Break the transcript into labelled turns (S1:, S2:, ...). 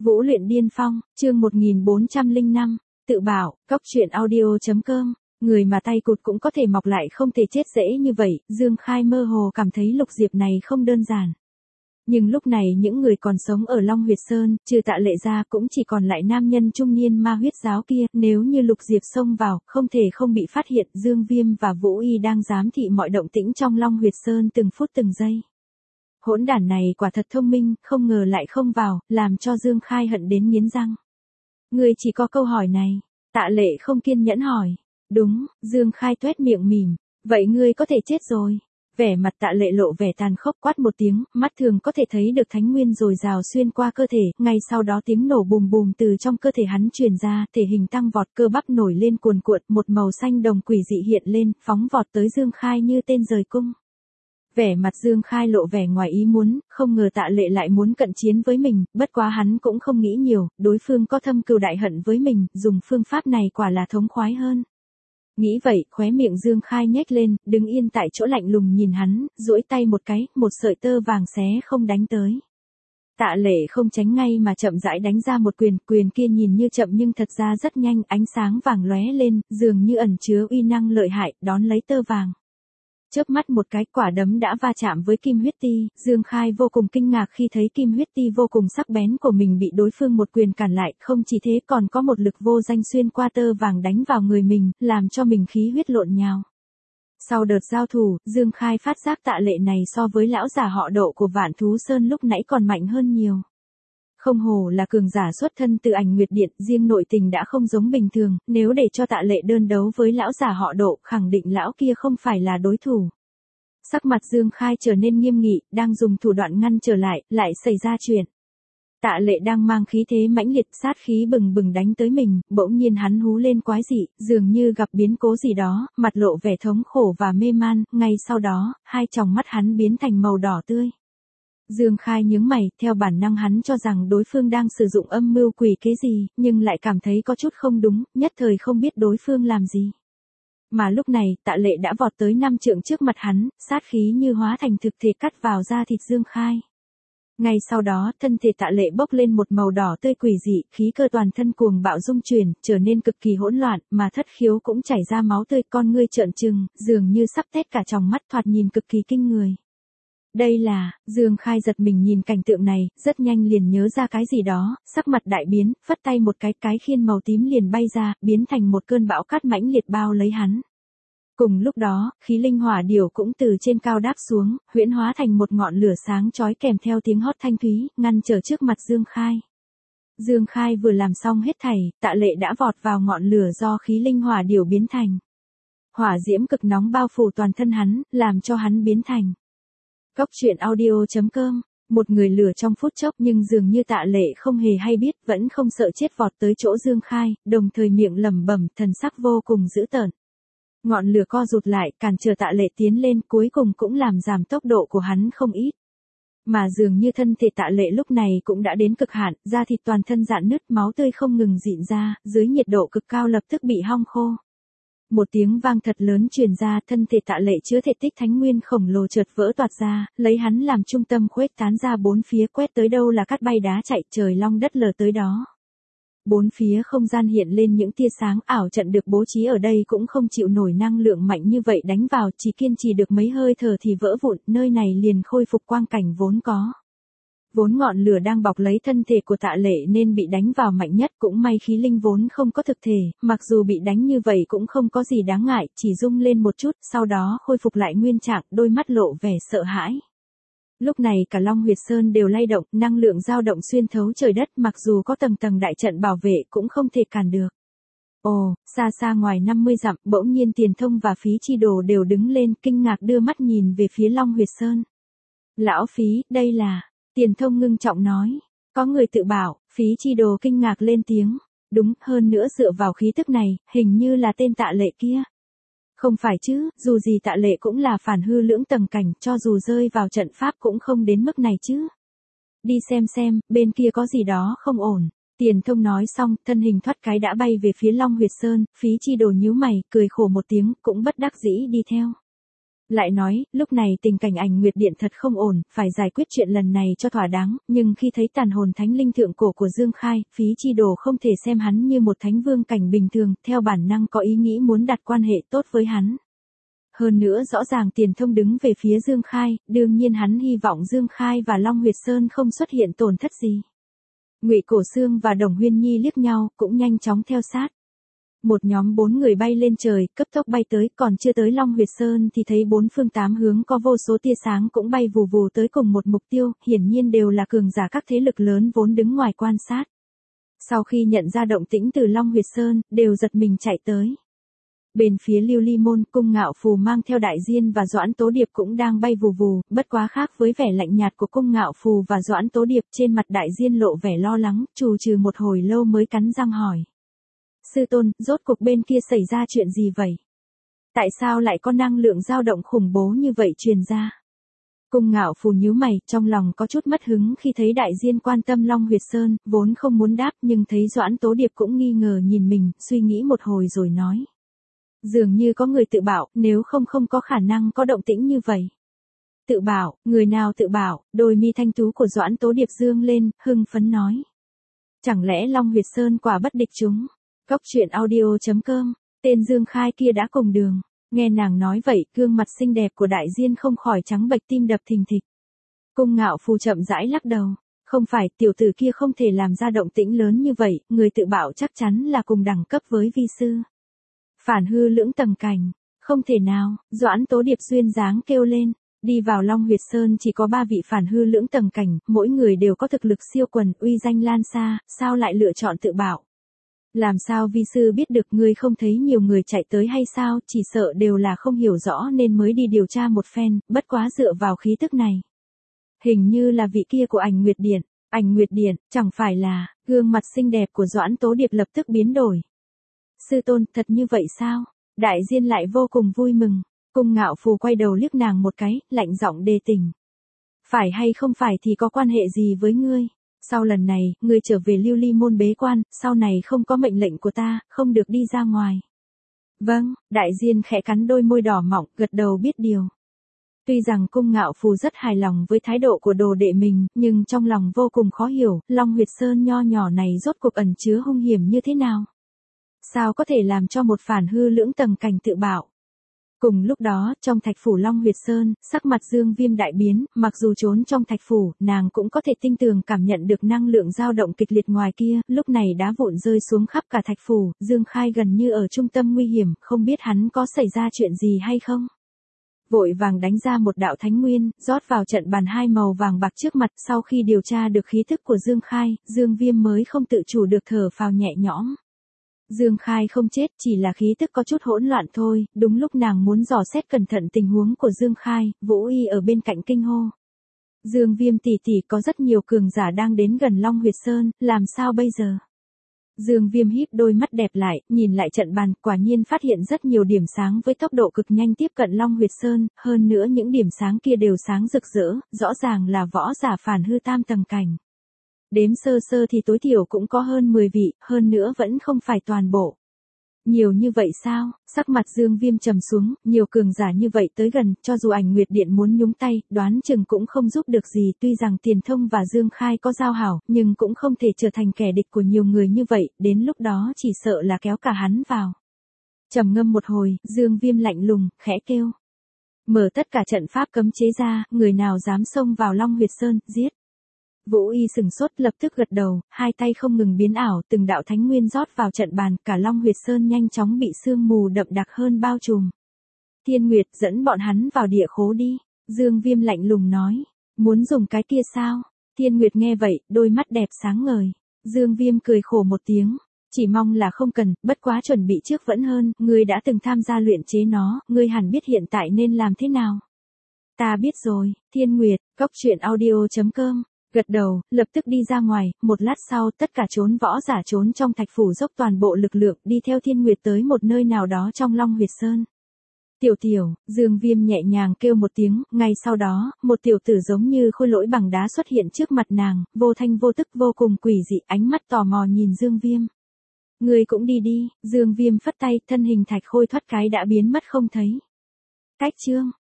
S1: Vũ luyện điên phong, chương 1405, tự bảo, cóc truyện audio.com, người mà tay cụt cũng có thể mọc lại không thể chết dễ như vậy, Dương Khai mơ hồ cảm thấy Lục Diệp này không đơn giản. Nhưng lúc này những người còn sống ở Long Huyệt Sơn, trừ Tạ Lệ ra cũng chỉ còn lại nam nhân trung niên ma huyết giáo kia, nếu như Lục Diệp xông vào, không thể không bị phát hiện, Dương Viêm và Vũ Y đang giám thị mọi động tĩnh trong Long Huyệt Sơn từng phút từng giây. Hỗn đản này quả thật thông minh, không ngờ lại không vào, làm cho Dương Khai hận đến nghiến răng. Ngươi chỉ có câu hỏi này, Tạ Lệ không kiên nhẫn hỏi. Đúng, Dương Khai tuét miệng mỉm, vậy ngươi có thể chết rồi. Vẻ mặt Tạ Lệ lộ vẻ tàn khốc, quát một tiếng, mắt thường có thể thấy được thánh nguyên dồi dào xuyên qua cơ thể, ngay sau đó tiếng nổ bùm bùm từ trong cơ thể hắn truyền ra, thể hình tăng vọt, cơ bắp nổi lên cuồn cuộn, một màu xanh đồng quỷ dị hiện lên, phóng vọt tới Dương Khai như tên rời cung. Vẻ mặt Dương Khai lộ vẻ ngoài ý muốn, không ngờ Tạ Lệ lại muốn cận chiến với mình, bất quá hắn cũng không nghĩ nhiều, đối phương có thâm cừu đại hận với mình, dùng phương pháp này quả là thống khoái hơn. Nghĩ vậy, khóe miệng Dương Khai nhếch lên, đứng yên tại chỗ lạnh lùng nhìn hắn, duỗi tay một cái, một sợi tơ vàng xé không đánh tới. Tạ Lệ không tránh ngay mà chậm rãi đánh ra một quyền, quyền kia nhìn như chậm nhưng thật ra rất nhanh, ánh sáng vàng lóe lên, dường như ẩn chứa uy năng lợi hại, đón lấy tơ vàng. Chớp mắt một cái, quả đấm đã va chạm với kim huyết ti, Dương Khai vô cùng kinh ngạc khi thấy kim huyết ti vô cùng sắc bén của mình bị đối phương một quyền cản lại, không chỉ thế còn có một lực vô danh xuyên qua tơ vàng đánh vào người mình, làm cho mình khí huyết lộn nhào. Sau đợt giao thủ, Dương Khai phát giác Tạ Lệ này so với lão giả họ Độ của Vạn Thú Sơn lúc nãy còn mạnh hơn nhiều. Không hổ là cường giả xuất thân từ Ảnh Nguyệt Điện, riêng nội tình đã không giống bình thường, nếu để cho Tạ Lệ đơn đấu với lão giả họ Độ, khẳng định lão kia không phải là đối thủ. Sắc mặt Dương Khai trở nên nghiêm nghị, đang dùng thủ đoạn ngăn trở lại xảy ra chuyện. Tạ Lệ đang mang khí thế mãnh liệt, sát khí bừng bừng đánh tới mình, bỗng nhiên hắn hú lên quái dị, dường như gặp biến cố gì đó, mặt lộ vẻ thống khổ và mê man, ngay sau đó, hai tròng mắt hắn biến thành màu đỏ tươi. Dương Khai nhướng mày, theo bản năng hắn cho rằng đối phương đang sử dụng âm mưu quỷ kế gì, nhưng lại cảm thấy có chút không đúng, nhất thời không biết đối phương làm gì. Mà lúc này, Tạ Lệ đã vọt tới 5 trượng trước mặt hắn, sát khí như hóa thành thực thể cắt vào da thịt Dương Khai. Ngay sau đó, thân thể Tạ Lệ bốc lên một màu đỏ tươi quỷ dị, khí cơ toàn thân cuồng bạo dung chuyển, trở nên cực kỳ hỗn loạn, mà thất khiếu cũng chảy ra máu tươi, con ngươi trợn trừng, dường như sắp tét cả tròng mắt, thoạt nhìn cực kỳ kinh người. Đây là, Dương Khai giật mình nhìn cảnh tượng này, rất nhanh liền nhớ ra cái gì đó, sắc mặt đại biến, phất tay một cái khiên màu tím liền bay ra, biến thành một cơn bão cát mãnh liệt bao lấy hắn. Cùng lúc đó, khí linh hỏa điểu cũng từ trên cao đáp xuống, huyễn hóa thành một ngọn lửa sáng chói kèm theo tiếng hót thanh thúy, ngăn trở trước mặt Dương Khai. Dương Khai vừa làm xong hết thảy, Tạ Lệ đã vọt vào ngọn lửa do khí linh hỏa điểu biến thành. Hỏa diễm cực nóng bao phủ toàn thân hắn, làm cho hắn biến thành. Cóc truyện audio.com, một người lửa trong phút chốc nhưng dường như Tạ Lệ không hề hay biết, vẫn không sợ chết vọt tới chỗ Dương Khai, đồng thời miệng lẩm bẩm, thần sắc vô cùng dữ tợn. Ngọn lửa co rụt lại, cản trở Tạ Lệ tiến lên, cuối cùng cũng làm giảm tốc độ của hắn không ít. Mà dường như thân thể Tạ Lệ lúc này cũng đã đến cực hạn, da thịt toàn thân rạn nứt, máu tươi không ngừng rịn ra, dưới nhiệt độ cực cao lập tức bị hong khô. Một tiếng vang thật lớn truyền ra, thân thể Tạ Lệ chứa thể tích thánh nguyên khổng lồ chợt vỡ toạc ra, lấy hắn làm trung tâm khuếch tán ra bốn phía, quét tới đâu là cát bay đá chạy, trời long đất lở tới đó. Bốn phía không gian hiện lên những tia sáng, ảo trận được bố trí ở đây cũng không chịu nổi năng lượng mạnh như vậy đánh vào, chỉ kiên trì được mấy hơi thở thì vỡ vụn, nơi này liền khôi phục quang cảnh vốn có. Vốn ngọn lửa đang bọc lấy thân thể của Tạ Lệ nên bị đánh vào mạnh nhất, cũng may khí linh vốn không có thực thể, mặc dù bị đánh như vậy cũng không có gì đáng ngại, chỉ rung lên một chút, sau đó khôi phục lại nguyên trạng, đôi mắt lộ vẻ sợ hãi. Lúc này cả Long Huyệt Sơn đều lay động, năng lượng dao động xuyên thấu trời đất, mặc dù có tầng tầng đại trận bảo vệ cũng không thể cản được. Ồ, xa xa ngoài 50 dặm, bỗng nhiên Tiền Thông và Phí Chi Đồ đều đứng lên, kinh ngạc đưa mắt nhìn về phía Long Huyệt Sơn. Lão Phí, đây là... Tiền Thông ngưng trọng nói, có người tự bảo. Phí Chi Đồ kinh ngạc lên tiếng, đúng, hơn nữa dựa vào khí tức này, hình như là tên Tạ Lệ kia. Không phải chứ, dù gì Tạ Lệ cũng là phản hư lưỡng tầng cảnh, cho dù rơi vào trận pháp cũng không đến mức này chứ. Đi xem, bên kia có gì đó không ổn. Tiền Thông nói xong, thân hình thoát cái đã bay về phía Long Huyệt Sơn, Phí Chi Đồ nhíu mày, cười khổ một tiếng, cũng bất đắc dĩ đi theo. Lại nói, lúc này tình cảnh Ảnh Nguyệt Điện thật không ổn, phải giải quyết chuyện lần này cho thỏa đáng, nhưng khi thấy tàn hồn thánh linh thượng cổ của Dương Khai, Phí Chi Đồ không thể xem hắn như một thánh vương cảnh bình thường, theo bản năng có ý nghĩ muốn đặt quan hệ tốt với hắn. Hơn nữa rõ ràng Tiền Thông đứng về phía Dương Khai, đương nhiên hắn hy vọng Dương Khai và Long Huyệt Sơn không xuất hiện tổn thất gì. Ngụy Cổ Xương và Đồng Huyên Nhi liếc nhau, cũng nhanh chóng theo sát. Một nhóm 4 người bay lên trời, cấp tốc bay tới, còn chưa tới Long Huyệt Sơn thì thấy bốn phương tám hướng có vô số tia sáng cũng bay vù vù tới cùng một mục tiêu, hiển nhiên đều là cường giả các thế lực lớn vốn đứng ngoài quan sát. Sau khi nhận ra động tĩnh từ Long Huyệt Sơn, đều giật mình chạy tới. Bên phía Lưu Ly Môn, Cung Ngạo Phù mang theo Đại Diên và Doãn Tố Điệp cũng đang bay vù vù, bất quá khác với vẻ lạnh nhạt của Cung Ngạo Phù và Doãn Tố Điệp, trên mặt Đại Diên lộ vẻ lo lắng, trù trừ một hồi lâu mới cắn răng hỏi. Sư tôn, rốt cuộc bên kia xảy ra chuyện gì vậy? Tại sao lại có năng lượng dao động khủng bố như vậy truyền ra? Cung Ngạo Phù nhíu mày, trong lòng có chút mất hứng khi thấy Đại Diên quan tâm Long Huyệt Sơn, vốn không muốn đáp nhưng thấy Doãn Tố Điệp cũng nghi ngờ nhìn mình, suy nghĩ một hồi rồi nói. Dường như có người tự bảo, nếu không có khả năng có động tĩnh như vậy. Tự bảo, người nào tự bảo? Đôi mi thanh tú của Doãn Tố Điệp dương lên, hưng phấn nói. Chẳng lẽ Long Huyệt Sơn quả bất địch chúng? Cốc truyện audio.com, tên Dương Khai kia đã cùng đường. Nghe nàng nói vậy, gương mặt xinh đẹp của Đại Diên không khỏi trắng bệch, tim đập thình thịch. Cung Ngạo Phù chậm rãi lắc đầu. Không phải, tiểu tử kia không thể làm ra động tĩnh lớn như vậy, người tự bảo chắc chắn là cùng đẳng cấp với vi sư. Phản hư lưỡng tầng cảnh, không thể nào, Doãn Tố Điệp duyên dáng kêu lên. Đi vào Long Huyệt Sơn chỉ có 3 vị phản hư lưỡng tầng cảnh, mỗi người đều có thực lực siêu quần, uy danh lan xa, sao lại lựa chọn tự bảo? Làm sao vi sư biết được, ngươi không thấy nhiều người chạy tới hay sao, chỉ sợ đều là không hiểu rõ nên mới đi điều tra một phen, bất quá dựa vào khí tức này. Hình như là vị kia của Ảnh Nguyệt Điện. Ảnh Nguyệt Điện, chẳng phải là, gương mặt xinh đẹp của Doãn Tố Điệp lập tức biến đổi. Sư tôn, thật như vậy sao? Đại Diên lại vô cùng vui mừng. Cung Ngạo Phù quay đầu liếc nàng một cái, lạnh giọng đề tình. Phải hay không phải thì có quan hệ gì với ngươi? Sau lần này, ngươi trở về Lưu Ly Môn bế quan, sau này không có mệnh lệnh của ta, không được đi ra ngoài. Vâng, Đại Diên khẽ cắn đôi môi đỏ mọng, gật đầu biết điều. Tuy rằng Cung Ngạo Phù rất hài lòng với thái độ của đồ đệ mình, nhưng trong lòng vô cùng khó hiểu, Long Huyệt Sơn nho nhỏ này rốt cuộc ẩn chứa hung hiểm như thế nào? Sao có thể làm cho một phản hư lưỡng tầng cảnh tự bảo? Cùng lúc đó, trong thạch phủ Long Huyệt Sơn, sắc mặt Dương Viêm đại biến, mặc dù trốn trong thạch phủ, nàng cũng có thể tinh tường cảm nhận được năng lượng dao động kịch liệt ngoài kia, lúc này đá vụn rơi xuống khắp cả thạch phủ, Dương Khai gần như ở trung tâm nguy hiểm, không biết hắn có xảy ra chuyện gì hay không. Vội vàng đánh ra một đạo thánh nguyên, rót vào trận bàn hai màu vàng bạc trước mặt, sau khi điều tra được khí thức của Dương Khai, Dương Viêm mới không tự chủ được thở phào nhẹ nhõm. Dương Khai không chết, chỉ là khí tức có chút hỗn loạn thôi, đúng lúc nàng muốn dò xét cẩn thận tình huống của Dương Khai, Vũ Y ở bên cạnh kinh hô. Dương Viêm tỷ tỷ, có rất nhiều cường giả đang đến gần Long Huyệt Sơn, làm sao bây giờ? Dương Viêm híp đôi mắt đẹp lại, nhìn lại trận bàn, quả nhiên phát hiện rất nhiều điểm sáng với tốc độ cực nhanh tiếp cận Long Huyệt Sơn, hơn nữa những điểm sáng kia đều sáng rực rỡ, rõ ràng là võ giả phản hư tam tầng cảnh. Đếm sơ sơ thì tối thiểu cũng có hơn 10 vị, hơn nữa vẫn không phải toàn bộ. Nhiều như vậy sao? Sắc mặt Dương Viêm trầm xuống, nhiều cường giả như vậy tới gần, cho dù Ảnh Nguyệt Điện muốn nhúng tay, đoán chừng cũng không giúp được gì, tuy rằng Tiền Thông và Dương Khai có giao hảo, nhưng cũng không thể trở thành kẻ địch của nhiều người như vậy, đến lúc đó chỉ sợ là kéo cả hắn vào. Trầm ngâm một hồi, Dương Viêm lạnh lùng, khẽ kêu. Mở tất cả trận pháp cấm chế ra, người nào dám xông vào Long Huyệt Sơn, giết. Vũ Y sừng sốt, lập tức gật đầu, hai tay không ngừng biến ảo, từng đạo thánh nguyên rót vào trận bàn, cả Long Huyệt Sơn nhanh chóng bị sương mù đậm đặc hơn bao trùm. Thiên Nguyệt, dẫn bọn hắn vào địa khố đi. Dương Viêm lạnh lùng nói. Muốn dùng cái kia sao? Thiên Nguyệt nghe vậy, đôi mắt đẹp sáng ngời. Dương Viêm cười khổ một tiếng. Chỉ mong là không cần, bất quá chuẩn bị trước vẫn hơn, ngươi đã từng tham gia luyện chế nó, ngươi hẳn biết hiện tại nên làm thế nào. Ta biết rồi, Thiên Nguyệt, cốc truyện audio.com. Gật đầu, lập tức đi ra ngoài, một lát sau tất cả trốn võ giả trốn trong thạch phủ dốc toàn bộ lực lượng đi theo Thiên Nguyệt tới một nơi nào đó trong Long Huyệt Sơn. Tiểu tiểu, Dương Viêm nhẹ nhàng kêu một tiếng, ngay sau đó, một tiểu tử giống như khôi lỗi bằng đá xuất hiện trước mặt nàng, vô thanh vô tức vô cùng quỷ dị, ánh mắt tò mò nhìn Dương Viêm. Ngươi cũng đi đi, Dương Viêm phất tay, thân hình thạch khôi thoát cái đã biến mất không thấy. Cách chương